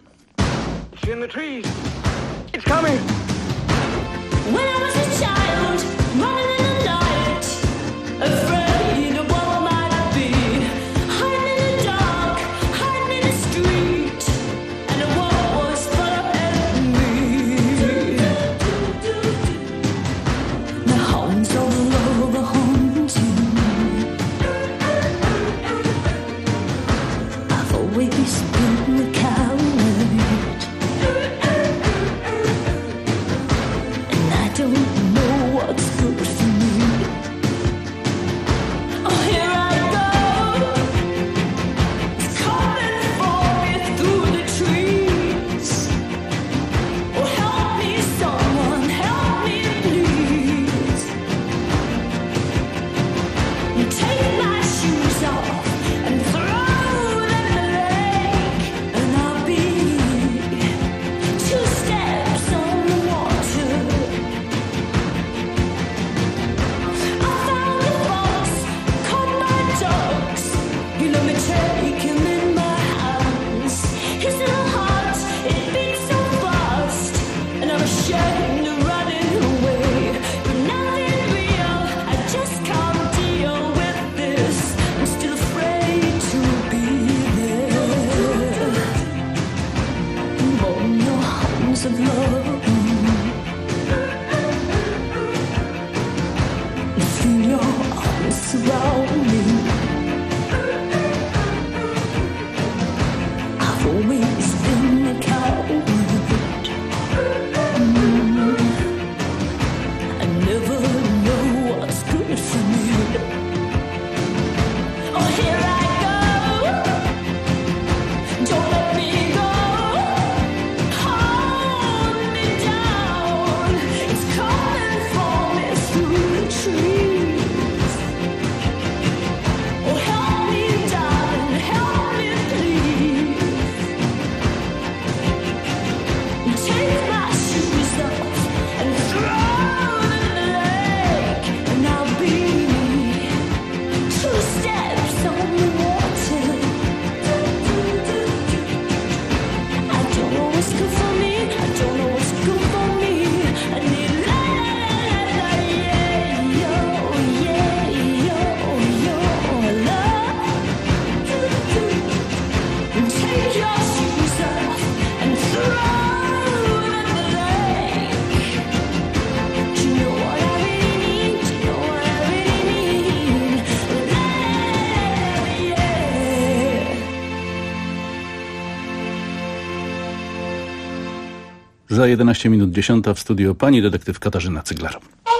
Za 11 minut 10 w studio pani detektyw Katarzyna Cyglar.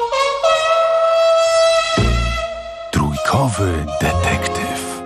Trójkowy detektyw.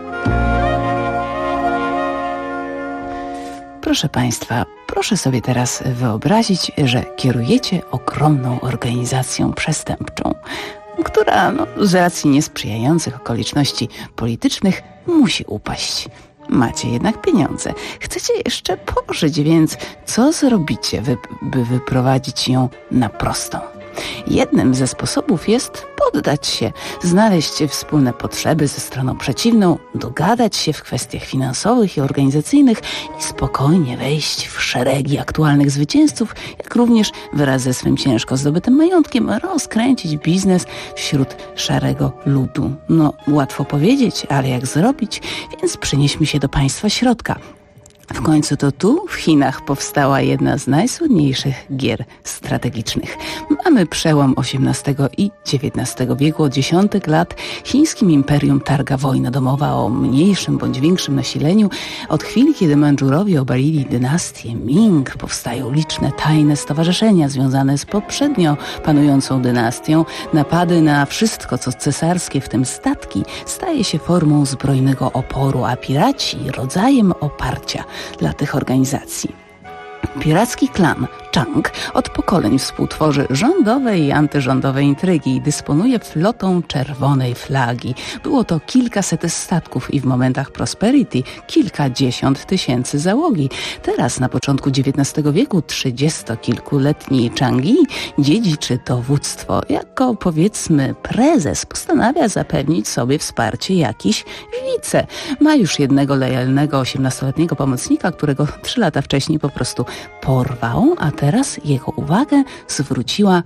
Proszę Państwa, proszę sobie teraz wyobrazić, że kierujecie ogromną organizacją przestępczą, która z racji niesprzyjających okoliczności politycznych musi upaść. Macie jednak pieniądze. Chcecie jeszcze pożyć, więc co zrobicie, by wyprowadzić ją na prostą? Jednym ze sposobów jest poddać się, znaleźć wspólne potrzeby ze stroną przeciwną, dogadać się w kwestiach finansowych i organizacyjnych i spokojnie wejść w szeregi aktualnych zwycięzców, jak również wraz ze swym ciężko zdobytym majątkiem rozkręcić biznes wśród szarego ludu. No, łatwo powiedzieć, ale jak zrobić? Więc przenieśmy się do państwa środka. W końcu to tu, w Chinach, powstała jedna z najsłynniejszych gier strategicznych. Mamy przełom XVIII i XIX wieku. Od dziesiątek lat chińskim imperium targa wojna domowa o mniejszym bądź większym nasileniu. Od chwili, kiedy Mandżurowie obalili dynastię Ming, powstają liczne tajne stowarzyszenia związane z poprzednio panującą dynastią. Napady na wszystko, co cesarskie, w tym statki, staje się formą zbrojnego oporu, a piraci rodzajem oparcia dla tych organizacji. Piracki klan Chang od pokoleń współtworzy rządowe i antyrządowe intrygi i dysponuje flotą czerwonej flagi. Było to kilkaset statków i w momentach prosperity kilkadziesiąt tysięcy załogi. Teraz na początku XIX wieku 30-kilkuletni Changi dziedziczy dowództwo. Jako powiedzmy prezes postanawia zapewnić sobie wsparcie jakiś wice. Ma już jednego lojalnego 18-letniego pomocnika, którego 3 lata wcześniej po prostu porwał, a teraz jego uwagę zwróciła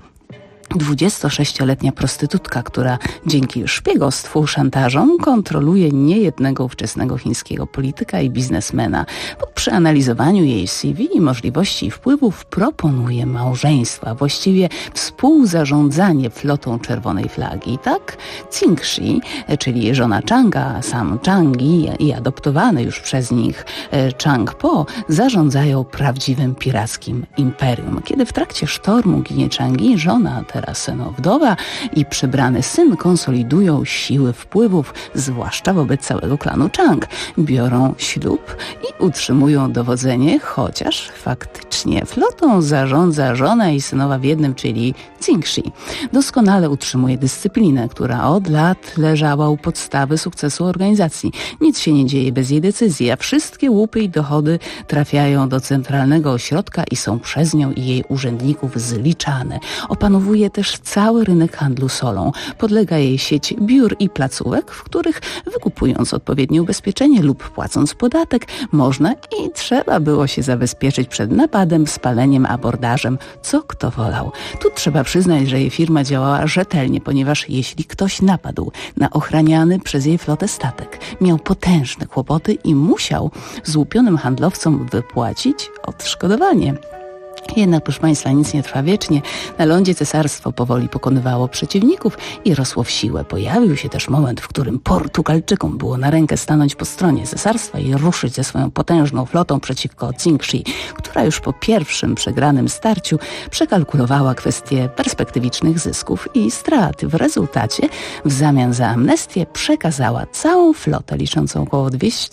26-letnia prostytutka, która dzięki szpiegostwu, szantażom kontroluje niejednego ówczesnego chińskiego polityka i biznesmena. Po przeanalizowaniu jej CV i możliwości i wpływów proponuje małżeństwo, a właściwie współzarządzanie flotą czerwonej flagi. Tak Cingshi, czyli żona Changa, sam Changi i adoptowany już przez nich Changpo zarządzają prawdziwym pirackim imperium. Kiedy w trakcie sztormu ginie Changi, żona teraz wdowa i przybrany syn konsolidują siły wpływów, zwłaszcza wobec całego klanu Chang. Biorą ślub i utrzymują dowodzenie, chociaż faktycznie flotą zarządza żona i synowa w jednym, czyli Cingshi. Doskonale utrzymuje dyscyplinę, która od lat leżała u podstawy sukcesu organizacji. Nic się nie dzieje bez jej decyzji, a wszystkie łupy i dochody trafiają do centralnego ośrodka i są przez nią i jej urzędników zliczane. Opanowuje też cały rynek handlu solą. Podlega jej sieć biur i placówek, w których wykupując odpowiednie ubezpieczenie lub płacąc podatek, można i trzeba było się zabezpieczyć przed napadem, spaleniem, abordażem, co kto wolał. Tu trzeba przyznać, że jej firma działała rzetelnie, ponieważ jeśli ktoś napadł na ochraniany przez jej flotę statek, miał potężne kłopoty i musiał złupionym handlowcom wypłacić odszkodowanie. Jednak, proszę Państwa, nic nie trwa wiecznie. Na lądzie cesarstwo powoli pokonywało przeciwników i rosło w siłę. Pojawił się też moment, w którym Portugalczykom było na rękę stanąć po stronie cesarstwa i ruszyć ze swoją potężną flotą przeciwko Cingshi, która już po pierwszym przegranym starciu przekalkulowała kwestię perspektywicznych zysków i strat. W rezultacie, w zamian za amnestię, przekazała całą flotę liczącą około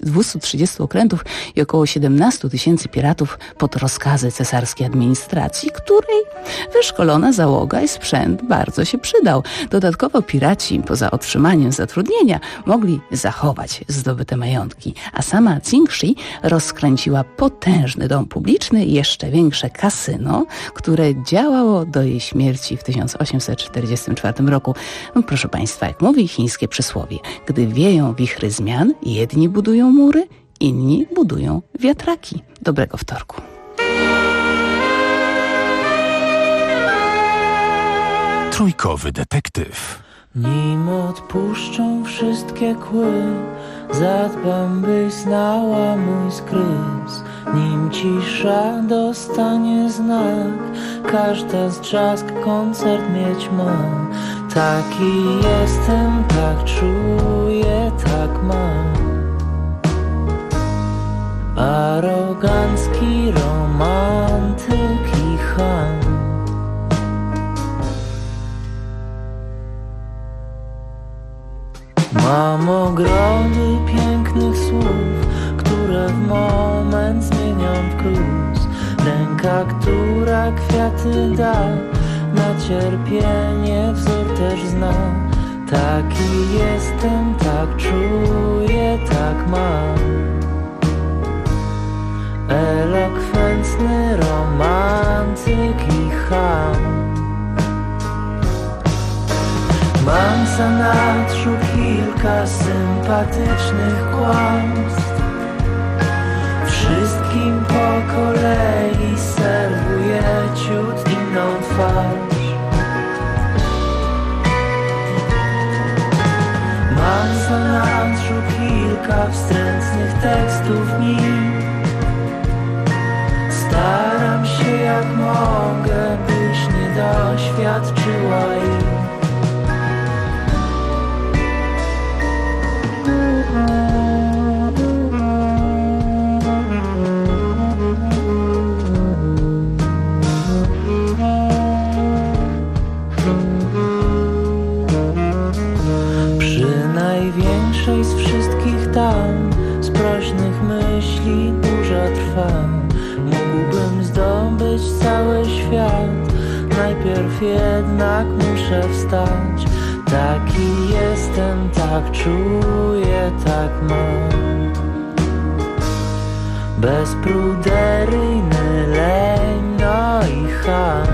230 okrętów i około 17 tysięcy piratów pod rozkazy cesarskiej administracji, której wyszkolona załoga i sprzęt bardzo się przydał. Dodatkowo piraci, poza otrzymaniem zatrudnienia, mogli zachować zdobyte majątki, a sama Cingshi rozkręciła potężny dom publiczny i jeszcze większe kasyno, które działało do jej śmierci w 1844 roku. Proszę Państwa, jak mówi chińskie przysłowie, gdy wieją wichry zmian, jedni budują mury, inni budują wiatraki. Dobrego wtorku. Trójkowy detektyw. Nim odpuszczą wszystkie kły, zadbam, byś znała mój skrys. Nim cisza dostanie znak, każda z trzask koncert mieć ma. Taki jestem, tak czuję, tak mam. Arogancki romantyk i cham. Mam ogrody pięknych słów, które w moment zmieniam w gruz. Ręka, która kwiaty da, na cierpienie wzór też zna. Taki jestem, tak czuję, tak mam. Elokwentny romantyk i cham. Mam w zanadrzu kilka sympatycznych kłamstw. Wszystkim po kolei serwuję ciut inną twarz. Mam w zanadrzu kilka wstrętnych tekstów mi. Staram się jak mogę, byś nie doświadczyła ich. Największej z wszystkich dam, z prośnych myśli burza trwa. Mógłbym zdobyć zobaczyć cały świat. Najpierw jednak muszę wstać. Taki jestem, tak czuję, tak mam. Bezpruderyjny leń, no i cham.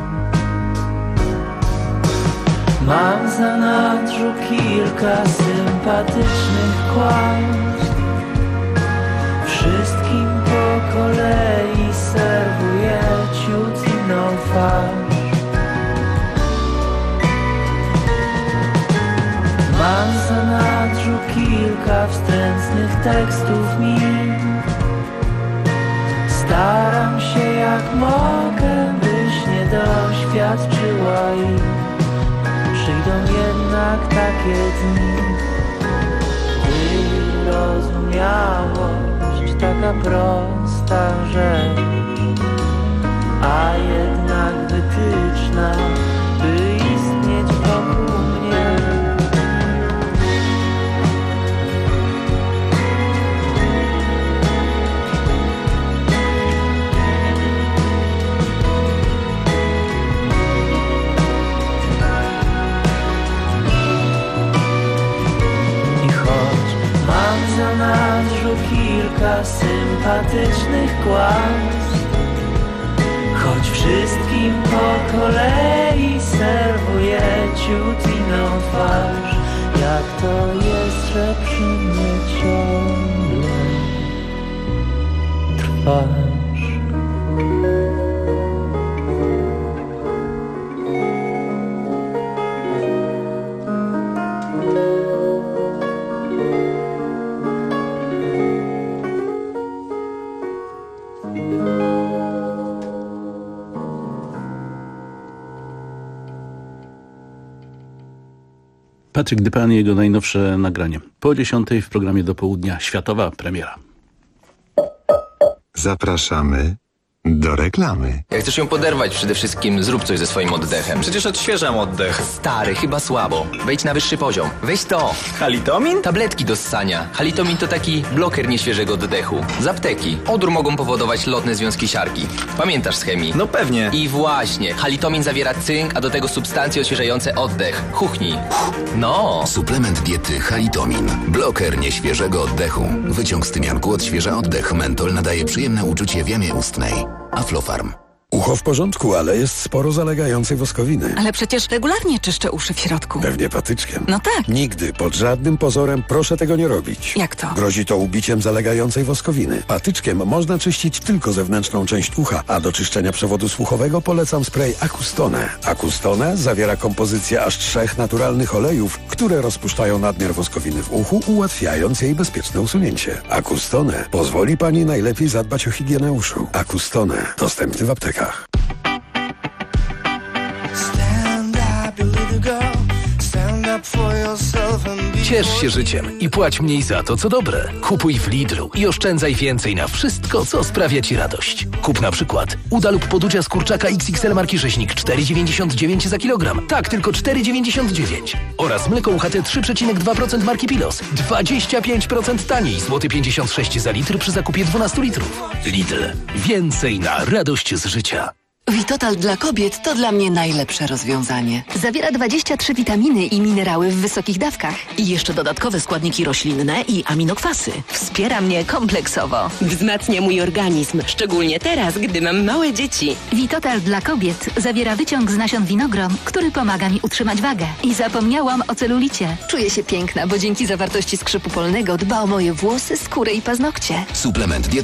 Mam w zanadrzu kilka sympatycznych kłamstw. Wszystkim po kolei serwuję ciut inną twarz. Mam w zanadrzu kilka wstrętnych tekstów mi. Staram się jak mogę, byś nie doświadczyła ich. Przyjdą jednak takie dni, wyrozumiałość taka prosta rzecz, a jednak wytyczna, by istnieć wokół mnie. Mam w zanadrzu kilka sympatycznych kłamstw. Choć wszystkim po kolei serwuję ciut inną twarz. Jak to jest, że przy mnie ciągle trwasz? Patryk Dypan i jego najnowsze nagranie. Po 10:00 w programie Do Południa światowa premiera. Zapraszamy do reklamy. Jak chcesz ją poderwać, przede wszystkim zrób coś ze swoim oddechem. Przecież odświeżam oddech. Stary, chyba słabo. Wejdź na wyższy poziom. Weź to. Halitomin? Tabletki do ssania. Halitomin to taki bloker nieświeżego oddechu. Z apteki. Odór mogą powodować lotne związki siarki. Pamiętasz z chemii? No pewnie. I właśnie. Halitomin zawiera cynk, a do tego substancje odświeżające oddech. Chuchnij. No. Suplement diety Halitomin. Bloker nieświeżego oddechu. Wyciąg z tymianku odświeża oddech. Mentol nadaje przyjemne uczucie w jamie ustnej. Aflofarm. Ucho w porządku, ale jest sporo zalegającej woskowiny. Ale przecież regularnie czyszczę uszy w środku. Pewnie patyczkiem. No tak. Nigdy, pod żadnym pozorem proszę tego nie robić. Jak to? Grozi to ubiciem zalegającej woskowiny. Patyczkiem można czyścić tylko zewnętrzną część ucha, a do czyszczenia przewodu słuchowego polecam spray Acustone. Acustone zawiera kompozycję aż 3 naturalnych olejów, które rozpuszczają nadmiar woskowiny w uchu, ułatwiając jej bezpieczne usunięcie. Acustone pozwoli pani najlepiej zadbać o higienę uszu. Acustone dostępny w aptekach. Ciesz się życiem i płać mniej za to, co dobre. Kupuj w Lidlu i oszczędzaj więcej na wszystko, co sprawia Ci radość. Kup na przykład uda lub poducia z kurczaka XXL marki Rzeźnik 4,99 za kilogram. Tak, tylko 4,99. Oraz mleko UHT 3,2% marki Pilos. 25% taniej, złoty 56 za litr przy zakupie 12 litrów. Lidl. Więcej na radość z życia. Vitotal dla kobiet to dla mnie najlepsze rozwiązanie. Zawiera 23 witaminy i minerały w wysokich dawkach. I jeszcze dodatkowe składniki roślinne i aminokwasy. Wspiera mnie kompleksowo. Wzmacnia mój organizm, szczególnie teraz, gdy mam małe dzieci. Vitotal dla kobiet zawiera wyciąg z nasion winogron, który pomaga mi utrzymać wagę. I zapomniałam o celulicie. Czuję się piękna, bo dzięki zawartości skrzypu polnego dba o moje włosy, skórę i paznokcie. Suplement diety